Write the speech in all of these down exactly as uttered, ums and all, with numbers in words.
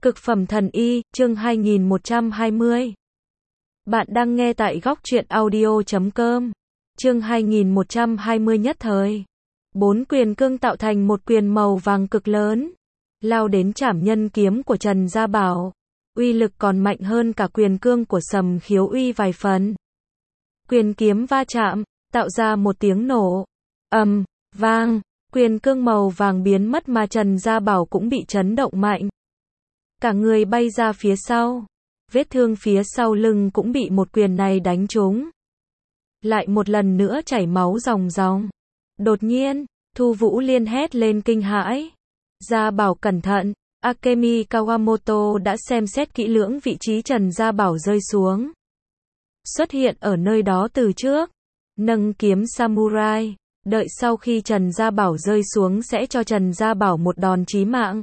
Cực phẩm thần y, chương hai nghìn một trăm hai mươi. Bạn đang nghe tại góc truyện audio chấm com. Chương hai nghìn một trăm hai mươi nhất thời. Bốn quyền cương tạo thành một quyền màu vàng cực lớn, lao đến trảm nhân kiếm của Trần Gia Bảo. Uy lực còn mạnh hơn cả quyền cương của Sầm Khiếu Uy vài phần. Quyền kiếm va chạm, tạo ra một tiếng nổ. Ầm, vang, quyền cương màu vàng biến mất mà Trần Gia Bảo cũng bị chấn động mạnh. Cả người bay ra phía sau. Vết thương phía sau lưng cũng bị một quyền này đánh trúng. Lại một lần nữa chảy máu ròng ròng. Đột nhiên, Thu Vũ Liên hét lên kinh hãi. Gia Bảo cẩn thận, Akemi Kawamoto đã xem xét kỹ lưỡng vị trí Trần Gia Bảo rơi xuống. Xuất hiện ở nơi đó từ trước. Nâng kiếm samurai, đợi sau khi Trần Gia Bảo rơi xuống sẽ cho Trần Gia Bảo một đòn chí mạng.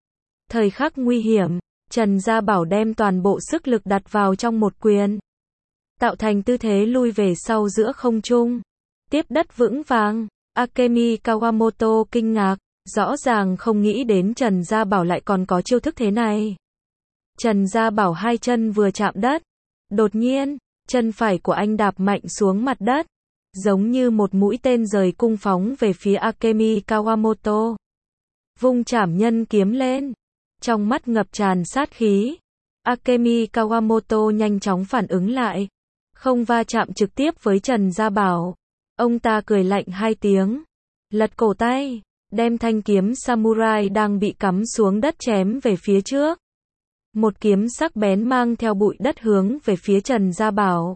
Thời khắc nguy hiểm, Trần Gia Bảo đem toàn bộ sức lực đặt vào trong một quyền, tạo thành tư thế lui về sau giữa không trung, tiếp đất vững vàng. Akemi Kawamoto kinh ngạc, rõ ràng không nghĩ đến Trần Gia Bảo lại còn có chiêu thức thế này. Trần Gia Bảo hai chân vừa chạm đất, đột nhiên, chân phải của anh đạp mạnh xuống mặt đất, giống như một mũi tên rời cung phóng về phía Akemi Kawamoto. Vung trảm nhân kiếm lên, trong mắt ngập tràn sát khí. Akemi Kawamoto nhanh chóng phản ứng lại, không va chạm trực tiếp với Trần Gia Bảo. Ông ta cười lạnh hai tiếng, lật cổ tay, đem thanh kiếm samurai đang bị cắm xuống đất chém về phía trước. Một kiếm sắc bén mang theo bụi đất hướng về phía Trần Gia Bảo,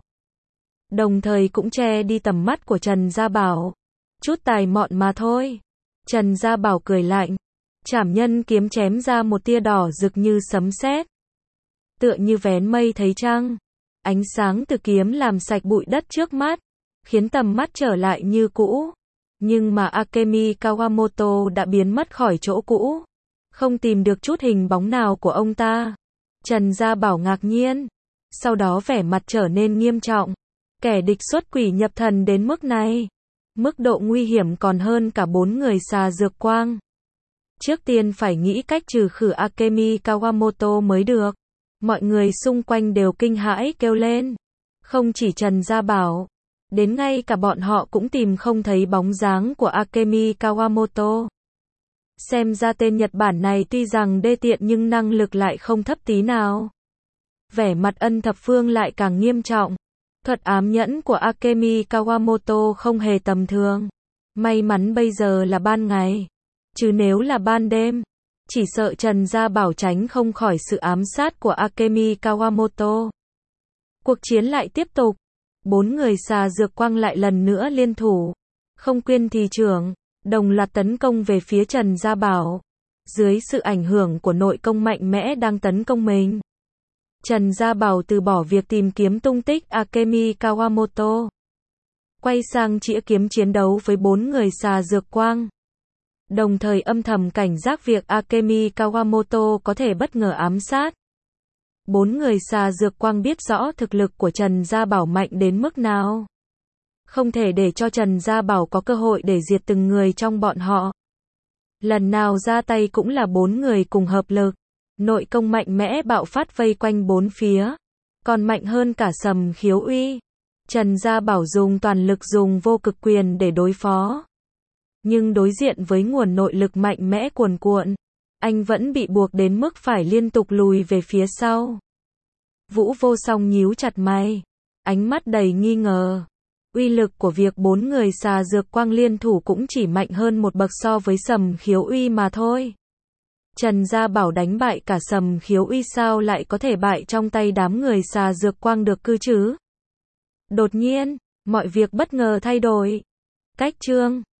đồng thời cũng che đi tầm mắt của Trần Gia Bảo. Chút tài mọn mà thôi. Trần Gia Bảo cười lạnh, trảm nhân kiếm chém ra một tia đỏ rực như sấm sét, tựa như vén mây thấy trăng. Ánh sáng từ kiếm làm sạch bụi đất trước mắt, khiến tầm mắt trở lại như cũ. Nhưng mà Akemi Kawamoto đã biến mất khỏi chỗ cũ, không tìm được chút hình bóng nào của ông ta. Trần Gia Bảo ngạc nhiên, sau đó vẻ mặt trở nên nghiêm trọng. Kẻ địch xuất quỷ nhập thần đến mức này, mức độ nguy hiểm còn hơn cả bốn người xà dược quang. Trước tiên phải nghĩ cách trừ khử Akemi Kawamoto mới được. Mọi người xung quanh đều kinh hãi kêu lên. Không chỉ Trần Gia Bảo, đến ngay cả bọn họ cũng tìm không thấy bóng dáng của Akemi Kawamoto. Xem ra tên Nhật Bản này tuy rằng đê tiện nhưng năng lực lại không thấp tí nào. Vẻ mặt Ân Thập Phương lại càng nghiêm trọng. Thuật ám nhẫn của Akemi Kawamoto không hề tầm thường. May mắn bây giờ là ban ngày, chứ nếu là ban đêm, chỉ sợ Trần Gia Bảo tránh không khỏi sự ám sát của Akemi Kawamoto. Cuộc chiến lại tiếp tục. Bốn người xà dược quang lại lần nữa liên thủ, không quên thì trưởng, đồng loạt tấn công về phía Trần Gia Bảo. Dưới sự ảnh hưởng của nội công mạnh mẽ đang tấn công mình, Trần Gia Bảo từ bỏ việc tìm kiếm tung tích Akemi Kawamoto, quay sang chĩa kiếm chiến đấu với bốn người xà dược quang, đồng thời âm thầm cảnh giác việc Akemi Kawamoto có thể bất ngờ ám sát. Bốn người xà dược quang biết rõ thực lực của Trần Gia Bảo mạnh đến mức nào, không thể để cho Trần Gia Bảo có cơ hội để diệt từng người trong bọn họ. Lần nào ra tay cũng là bốn người cùng hợp lực, nội công mạnh mẽ bạo phát vây quanh bốn phía, còn mạnh hơn cả Sầm Khiếu Uy. Trần Gia Bảo dùng toàn lực dùng vô cực quyền để đối phó, nhưng đối diện với nguồn nội lực mạnh mẽ cuồn cuộn, anh vẫn bị buộc đến mức phải liên tục lùi về phía sau. Vũ Vô Song nhíu chặt mày, ánh mắt đầy nghi ngờ. Uy lực của việc bốn người xà dược quang liên thủ cũng chỉ mạnh hơn một bậc so với Sầm Khiếu Uy mà thôi. Trần Gia Bảo đánh bại cả Sầm Khiếu Uy sao lại có thể bại trong tay đám người xà dược quang được cơ chứ? Đột nhiên, mọi việc bất ngờ thay đổi. Cách chương